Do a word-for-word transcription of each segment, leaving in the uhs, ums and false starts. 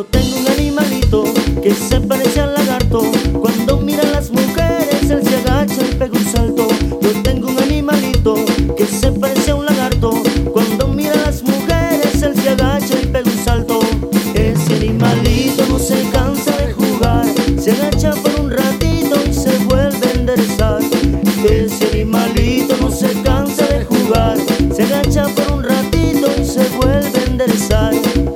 Yo tengo un animalito que se parece al lagarto. Cuando mira a las mujeres él se agacha y pega un salto. Yo tengo un animalito que se parece a un lagarto. Cuando mira a las mujeres él se agacha y pega un salto. Ese animalito no se cansa de jugar, se agacha por un ratito y se vuelve a enderezar. Ese animalito no se cansa de jugar, se agacha por un ratito y se vuelve a enderezar.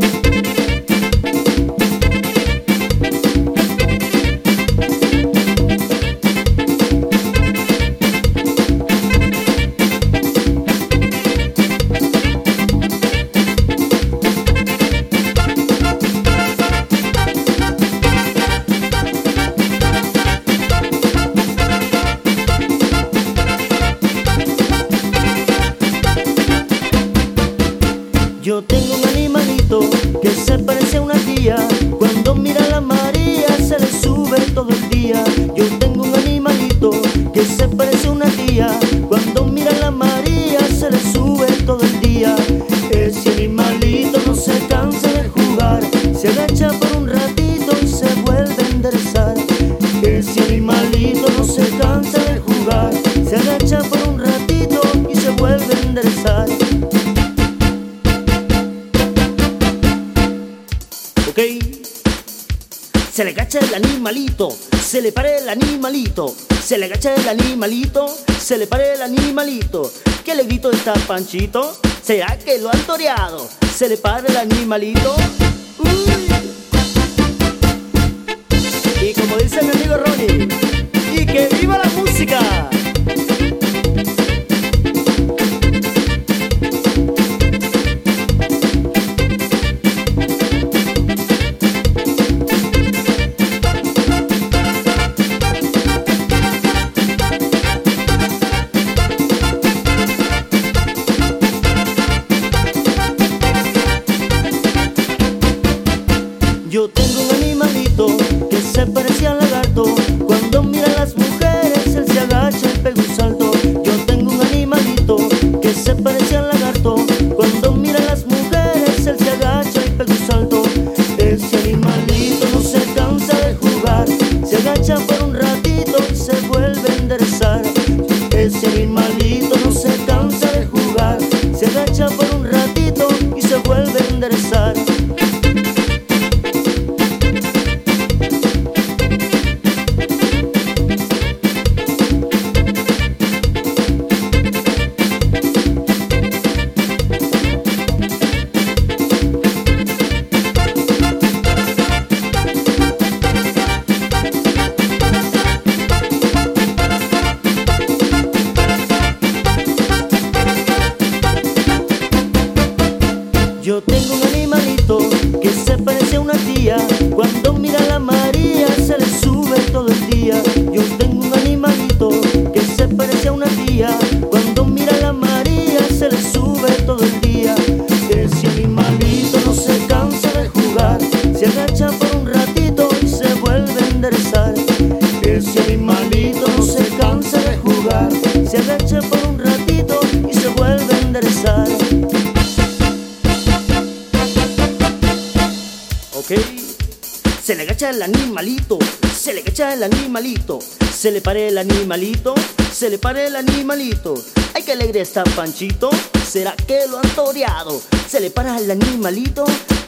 Yo tengo un animalito que se parece a una tía. Cuando mira a la María se le sube todo el día. Yo tengo un animalito que se parece a una tía. Cuando mira a la María se le sube todo el día. Ese animalito no se cansa de jugar, se agacha por un ratito y se vuelve a enderezar. Ese animalito no se cansa de jugar, se agacha por un ratito y se vuelve a enderezar. Okay. Se le agacha el animalito, se le para el animalito, se le agacha el animalito, se le para el animalito. ¿Qué le grito está Panchito? ¿Será que lo han toreado? Se le para el animalito. Uy. Y como dice mi amigo Ronnie, ¡y que viva la música! Yo tengo un animalito que se parece al lagarto. Cuando mira a las mujeres él se agacha y pega un salto. Yo tengo un animalito que se parece al lagarto. Cuando mira a las mujeres él se agacha y pega un salto. Ese animalito no se cansa de jugar, se agacha por un ratito y se vuelve a enderezar. Ese animalito no se cansa de jugar, se agacha por un ratito y se vuelve a enderezar. Yo tengo un animalito que se parece a una tía. Cuando mira a la María se le sube todo el día. Yo tengo un animalito que se parece a una tía. Cuando mira a la María se le sube todo el día. Ese animalito no se cansa de jugar, se agacha por un ratito y se vuelve a enderezar. Ese animalito no se cansa de jugar, se agacha por un ratito y se vuelve a enderezar. Okay. Se le agacha el animalito, se le agacha el animalito, se le para el animalito, se le para el animalito. Ay, qué alegre está Panchito, ¿será que lo han toreado? Se le para el animalito,